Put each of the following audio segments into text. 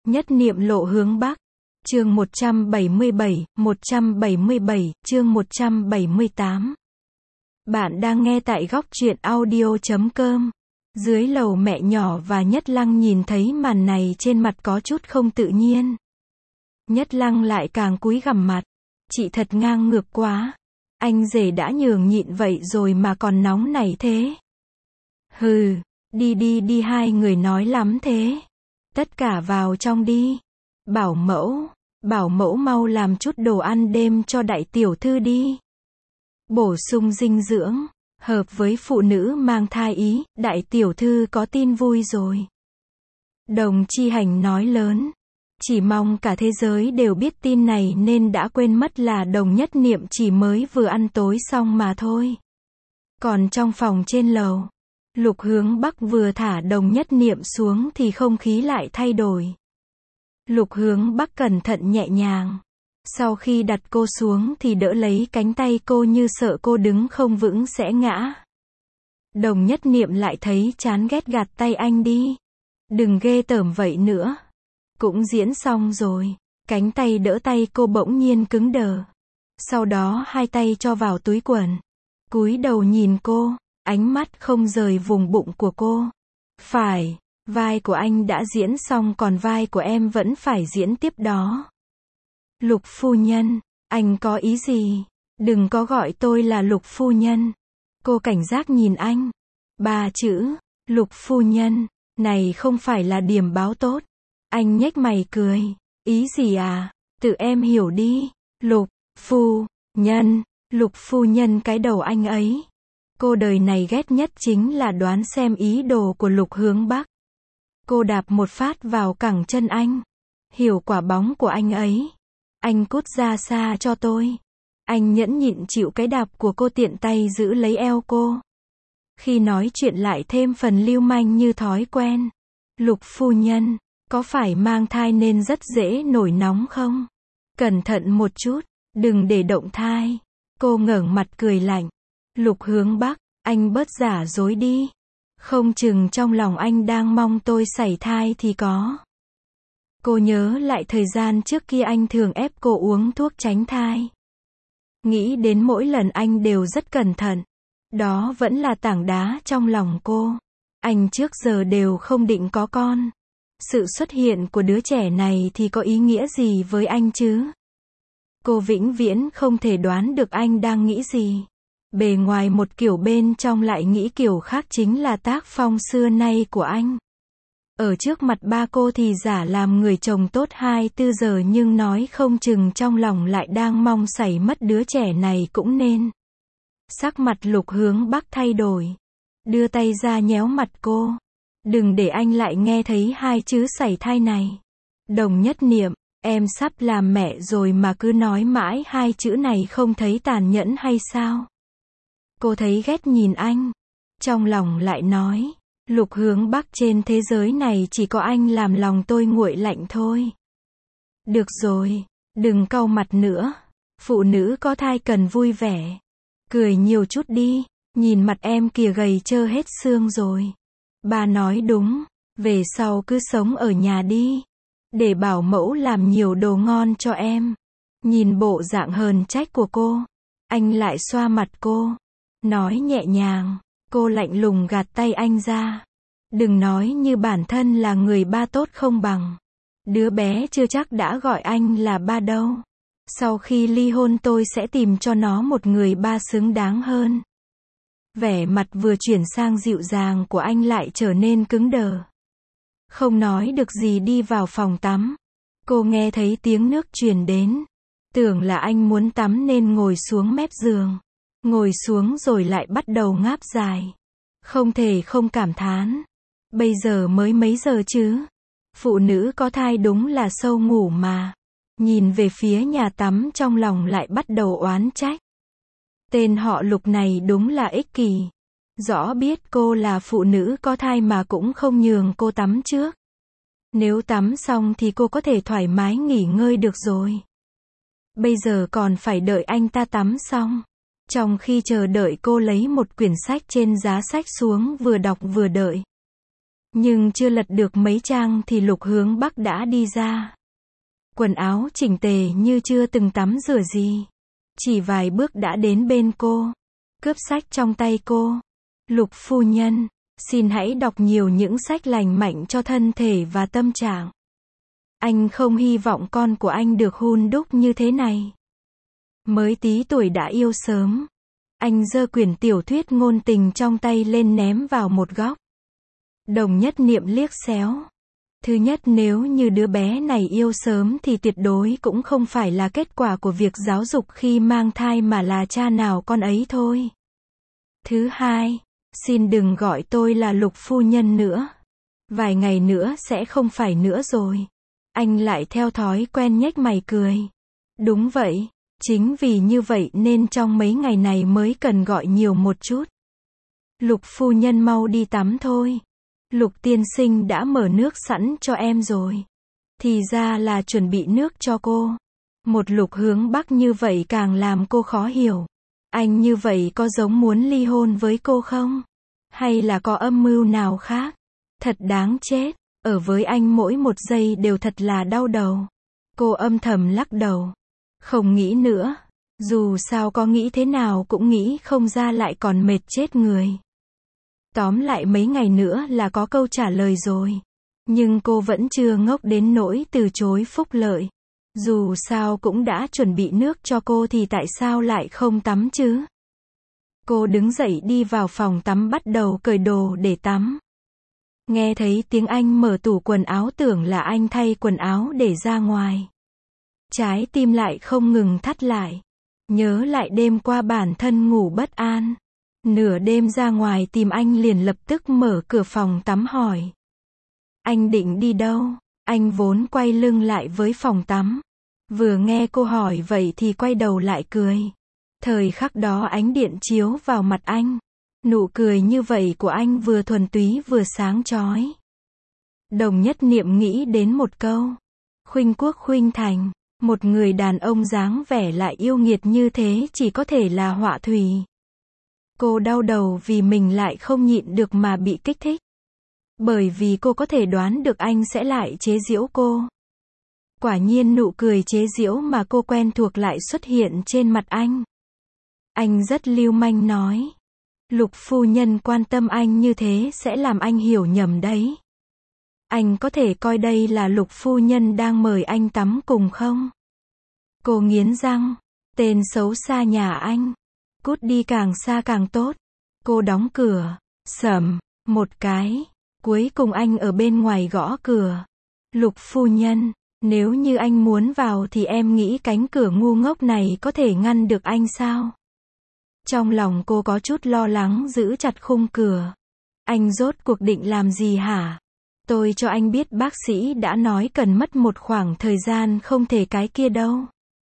Nhất niệm lộ hướng Bắc. Chương 177, chương 178. Bạn đang nghe tại góc truyện audio.com. Dưới lầu mẹ nhỏ và Nhất Lăng nhìn thấy màn này trên mặt có chút không tự nhiên. Nhất Lăng lại càng cúi gằm mặt. Chị thật ngang ngược quá. Anh rể đã nhường nhịn vậy rồi mà còn nóng nảy thế. Hừ, đi hai người nói lắm thế. Tất cả vào trong đi. Bảo mẫu mau làm chút đồ ăn đêm cho đại tiểu thư đi. Bổ sung dinh dưỡng, hợp với phụ nữ mang thai ý, đại tiểu thư có tin vui rồi. Đồng Chi Hành nói lớn. Chỉ mong cả thế giới đều biết tin này nên đã quên mất là Đồng Nhất Niệm chỉ mới vừa ăn tối xong mà thôi. Còn trong phòng trên lầu, Lục Hướng Bắc vừa thả Đồng Nhất Niệm xuống thì không khí lại thay đổi. Lục Hướng Bắc cẩn thận nhẹ nhàng. Sau khi đặt cô xuống thì đỡ lấy cánh tay cô như sợ cô đứng không vững sẽ ngã. Đồng Nhất Niệm lại thấy chán ghét gạt tay anh đi. Đừng ghê tởm vậy nữa. Cũng diễn xong rồi. Cánh tay đỡ tay cô bỗng nhiên cứng đờ. Sau đó hai tay cho vào túi quần. Cúi đầu nhìn cô, ánh mắt không rời vùng bụng của cô. Phải, vai của anh đã diễn xong còn vai của em vẫn phải diễn tiếp đó. Lục phu nhân, anh có ý gì? Đừng có gọi tôi là Lục phu nhân. Cô cảnh giác nhìn anh. 3 chữ, Lục phu nhân, này không phải là điểm báo tốt. Anh nhếch mày cười. Ý gì à? Tự em hiểu đi. Lục phu nhân cái đầu anh ấy. Cô đời này ghét nhất chính là đoán xem ý đồ của Lục Hướng Bắc. Cô đạp một phát vào cẳng chân anh. Hiểu quả bóng của anh ấy. Anh cút ra xa cho tôi. Anh nhẫn nhịn chịu cái đạp của cô, tiện tay giữ lấy eo cô. Khi nói chuyện lại thêm phần lưu manh như thói quen. Lục phu nhân, có phải mang thai nên rất dễ nổi nóng không? Cẩn thận một chút, đừng để động thai. Cô ngẩng mặt cười lạnh. Lục Hướng Bắc, anh bớt giả dối đi. Không chừng trong lòng anh đang mong tôi sảy thai thì có. Cô nhớ lại thời gian trước kia anh thường ép cô uống thuốc tránh thai. Nghĩ đến mỗi lần anh đều rất cẩn thận. Đó vẫn là tảng đá trong lòng cô. Anh trước giờ đều không định có con. Sự xuất hiện của đứa trẻ này thì có ý nghĩa gì với anh chứ? Cô vĩnh viễn không thể đoán được anh đang nghĩ gì. Bề ngoài một kiểu bên trong lại nghĩ kiểu khác, chính là tác phong xưa nay của anh. Ở trước mặt ba cô thì giả làm người chồng tốt 24 giờ nhưng nói không chừng trong lòng lại đang mong sảy mất đứa trẻ này cũng nên. Sắc mặt Lục Hướng Bắc thay đổi. Đưa tay ra nhéo mặt cô. Đừng để anh lại nghe thấy hai chữ sảy thai này. Đồng Nhất Niệm, em sắp làm mẹ rồi mà cứ nói mãi hai chữ này, không thấy tàn nhẫn hay sao? Cô thấy ghét nhìn anh. Trong lòng lại nói. Lục Hướng Bắc, trên thế giới này chỉ có anh làm lòng tôi nguội lạnh thôi. Được rồi, đừng cau mặt nữa. Phụ nữ có thai cần vui vẻ. Cười nhiều chút đi, nhìn mặt em kìa gầy trơ hết xương rồi. Bà nói đúng, về sau cứ sống ở nhà đi. Để bảo mẫu làm nhiều đồ ngon cho em. Nhìn bộ dạng hờn trách của cô, anh lại xoa mặt cô. Nói nhẹ nhàng. Cô lạnh lùng gạt tay anh ra. Đừng nói như bản thân là người ba tốt không bằng. Đứa bé chưa chắc đã gọi anh là ba đâu. Sau khi ly hôn tôi sẽ tìm cho nó một người ba xứng đáng hơn. Vẻ mặt vừa chuyển sang dịu dàng của anh lại trở nên cứng đờ. Không nói được gì đi vào phòng tắm. Cô nghe thấy tiếng nước truyền đến. Tưởng là anh muốn tắm nên ngồi xuống mép giường. Ngồi xuống rồi lại bắt đầu ngáp dài. Không thể không cảm thán. Bây giờ mới mấy giờ chứ? Phụ nữ có thai đúng là sâu ngủ mà. Nhìn về phía nhà tắm trong lòng lại bắt đầu oán trách. Tên họ Lục này đúng là ích kỷ. Rõ biết cô là phụ nữ có thai mà cũng không nhường cô tắm trước. Nếu tắm xong thì cô có thể thoải mái nghỉ ngơi được rồi. Bây giờ còn phải đợi anh ta tắm xong. Trong khi chờ đợi cô lấy một quyển sách trên giá sách xuống vừa đọc vừa đợi. Nhưng chưa lật được mấy trang thì Lục Hướng Bắc đã đi ra. Quần áo chỉnh tề như chưa từng tắm rửa gì. Chỉ vài bước đã đến bên cô. Cướp sách trong tay cô. Lục phu nhân, xin hãy đọc nhiều những sách lành mạnh cho thân thể và tâm trạng. Anh không hy vọng con của anh được hun đúc như thế này. Mới tí tuổi đã yêu sớm. Anh giơ quyển tiểu thuyết ngôn tình trong tay lên ném vào một góc. Đồng Nhất Niệm liếc xéo. Thứ nhất, nếu như đứa bé này yêu sớm thì tuyệt đối cũng không phải là kết quả của việc giáo dục khi mang thai mà là cha nào con ấy thôi. Thứ hai, xin đừng gọi tôi là Lục phu nhân nữa. Vài ngày nữa sẽ không phải nữa rồi. Anh lại theo thói quen nhếch mày cười. Đúng vậy, chính vì như vậy nên trong mấy ngày này mới cần gọi nhiều một chút. Lục phu nhân mau đi tắm thôi. Lục tiên sinh đã mở nước sẵn cho em rồi. Thì ra là chuẩn bị nước cho cô. Một Lục Hướng Bắc như vậy càng làm cô khó hiểu. Anh như vậy có giống muốn ly hôn với cô không? Hay là có âm mưu nào khác? Thật đáng chết. Ở với anh mỗi một giây đều thật là đau đầu. Cô âm thầm lắc đầu. Không nghĩ nữa. Dù sao có nghĩ thế nào cũng nghĩ không ra, lại còn mệt chết người. Tóm lại mấy ngày nữa là có câu trả lời rồi. Nhưng cô vẫn chưa ngốc đến nỗi từ chối phúc lợi. Dù sao cũng đã chuẩn bị nước cho cô thì tại sao lại không tắm chứ? Cô đứng dậy đi vào phòng tắm bắt đầu cởi đồ để tắm. Nghe thấy tiếng anh mở tủ quần áo tưởng là anh thay quần áo để ra ngoài. Trái tim lại không ngừng thắt lại. Nhớ lại đêm qua bản thân ngủ bất an. Nửa đêm ra ngoài tìm anh liền lập tức mở cửa phòng tắm hỏi. Anh định đi đâu? Anh vốn quay lưng lại với phòng tắm. Vừa nghe cô hỏi vậy thì quay đầu lại cười. Thời khắc đó ánh điện chiếu vào mặt anh. Nụ cười như vậy của anh vừa thuần túy vừa sáng chói. Đồng Nhất Niệm nghĩ đến một câu. Khuynh Quốc khuynh thành. Một người đàn ông dáng vẻ lại yêu nghiệt như thế chỉ có thể là họa thủy. Cô đau đầu vì mình lại không nhịn được mà bị kích thích. Bởi vì cô có thể đoán được anh sẽ lại chế giễu cô. Quả nhiên nụ cười chế giễu mà cô quen thuộc lại xuất hiện trên mặt anh. Anh rất lưu manh nói. Lục phu nhân quan tâm anh như thế sẽ làm anh hiểu nhầm đấy. Anh có thể coi đây là Lục phu nhân đang mời anh tắm cùng không? Cô nghiến răng. Tên xấu xa nhà anh. Cút đi càng xa càng tốt. Cô đóng cửa. Sầm. Một cái. Cuối cùng anh ở bên ngoài gõ cửa. Lục phu nhân, nếu như anh muốn vào thì em nghĩ cánh cửa ngu ngốc này có thể ngăn được anh sao? Trong lòng cô có chút lo lắng giữ chặt khung cửa. Anh rốt cuộc định làm gì hả? Tôi cho anh biết bác sĩ đã nói cần mất một khoảng thời gian, không thể cái kia đâu.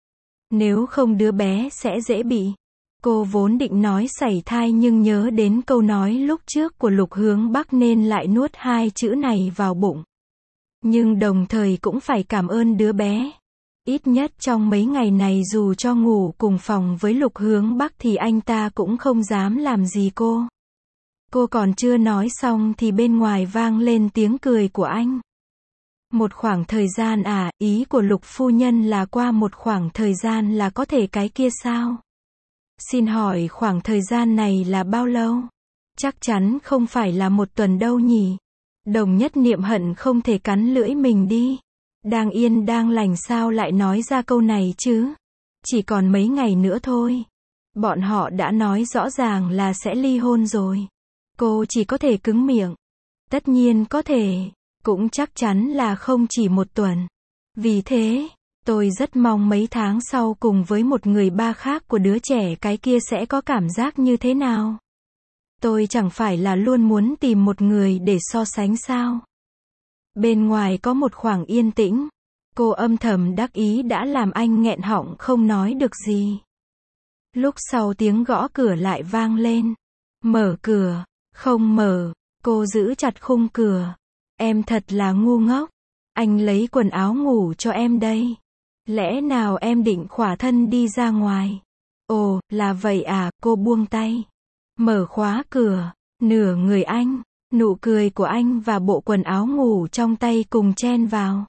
Nếu không đứa bé sẽ dễ bị. Cô vốn định nói sảy thai nhưng nhớ đến câu nói lúc trước của Lục Hướng Bắc nên lại nuốt hai chữ này vào bụng. Nhưng đồng thời cũng phải cảm ơn đứa bé. Ít nhất trong mấy ngày này dù cho ngủ cùng phòng với Lục Hướng Bắc thì anh ta cũng không dám làm gì cô. Cô còn chưa nói xong thì bên ngoài vang lên tiếng cười của anh. Một khoảng thời gian à, ý của Lục phu nhân là qua một khoảng thời gian là có thể cái kia sao? Xin hỏi khoảng thời gian này là bao lâu? Chắc chắn không phải là một tuần đâu nhỉ? Đồng Nhất Niệm hận không thể cắn lưỡi mình đi. Đang yên đang lành sao lại nói ra câu này chứ? Chỉ còn mấy ngày nữa thôi. Bọn họ đã nói rõ ràng là sẽ ly hôn rồi. Cô chỉ có thể cứng miệng. Tất nhiên có thể. Cũng chắc chắn là không chỉ một tuần. Vì thế, tôi rất mong mấy tháng sau cùng với một người ba khác của đứa trẻ cái kia sẽ có cảm giác như thế nào. Tôi chẳng phải là luôn muốn tìm một người để so sánh sao? Bên ngoài có một khoảng yên tĩnh. Cô âm thầm đắc ý đã làm anh nghẹn họng không nói được gì. Lúc sau tiếng gõ cửa lại vang lên. Mở cửa. Không mở. Cô giữ chặt khung cửa. Em thật là ngu ngốc. Anh lấy quần áo ngủ cho em đây. Lẽ nào em định khỏa thân đi ra ngoài? Ồ, là vậy à, cô buông tay. Mở khóa cửa. Nửa người anh. Nụ cười của anh và bộ quần áo ngủ trong tay cùng chen vào.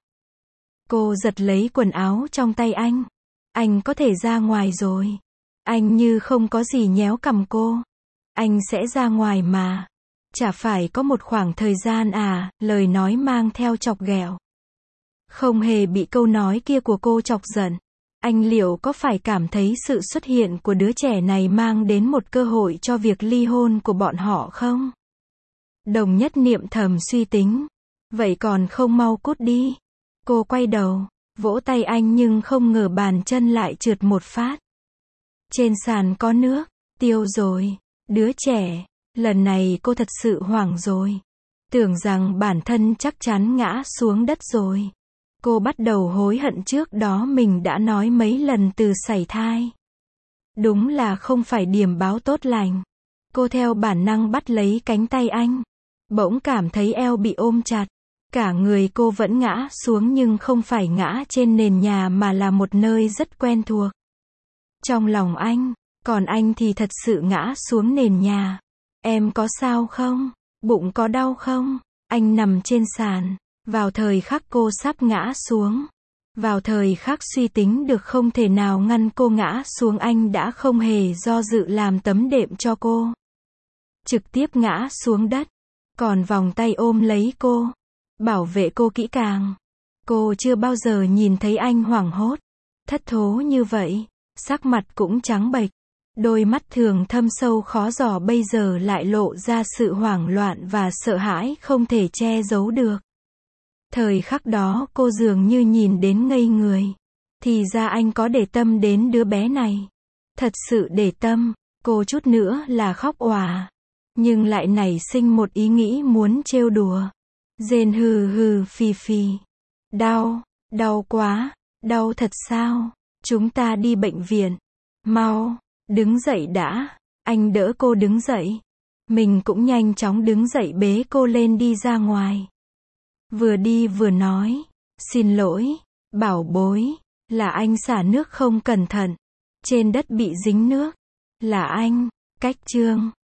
Cô giật lấy quần áo trong tay anh. Anh có thể ra ngoài rồi. Anh như không có gì nhéo cằm cô. Anh sẽ ra ngoài mà. Chả phải có một khoảng thời gian à, lời nói mang theo chọc ghẹo. Không hề bị câu nói kia của cô chọc giận. Anh liệu có phải cảm thấy sự xuất hiện của đứa trẻ này mang đến một cơ hội cho việc ly hôn của bọn họ không? Đồng Nhất Niệm thầm suy tính. Vậy còn không mau cút đi. Cô quay đầu, vỗ tay anh nhưng không ngờ bàn chân lại trượt một phát. Trên sàn có nước, tiêu rồi. Đứa trẻ, lần này cô thật sự hoảng rồi. Tưởng rằng bản thân chắc chắn ngã xuống đất rồi. Cô bắt đầu hối hận trước đó mình đã nói mấy lần từ sảy thai. Đúng là không phải điểm báo tốt lành. Cô theo bản năng bắt lấy cánh tay anh. Bỗng cảm thấy eo bị ôm chặt. Cả người cô vẫn ngã xuống nhưng không phải ngã trên nền nhà mà là một nơi rất quen thuộc. Trong lòng anh, còn anh thì thật sự ngã xuống nền nhà. Em có sao không? Bụng có đau không? Anh nằm trên sàn. Vào thời khắc cô sắp ngã xuống. Vào thời khắc suy tính được không thể nào ngăn cô ngã xuống, anh đã không hề do dự làm tấm đệm cho cô. Trực tiếp ngã xuống đất. Còn vòng tay ôm lấy cô. Bảo vệ cô kỹ càng. Cô chưa bao giờ nhìn thấy anh hoảng hốt, thất thố như vậy. Sắc mặt cũng trắng bệch. Đôi mắt thường thâm sâu khó dò bây giờ lại lộ ra sự hoảng loạn và sợ hãi không thể che giấu được. Thời khắc đó cô dường như nhìn đến ngây người. Thì ra anh có để tâm đến đứa bé này. Thật sự để tâm. Cô chút nữa là khóc òa. Nhưng lại nảy sinh một ý nghĩ muốn trêu đùa. Rên hừ hừ phì phì. Đau, đau quá, đau thật sao? Chúng ta đi bệnh viện. Mau, đứng dậy đã. Anh đỡ cô đứng dậy. Mình cũng nhanh chóng đứng dậy bế cô lên đi ra ngoài. Vừa đi vừa nói. Xin lỗi, bảo bối. Là anh xả nước không cẩn thận. Trên đất bị dính nước. Là anh, cách chương.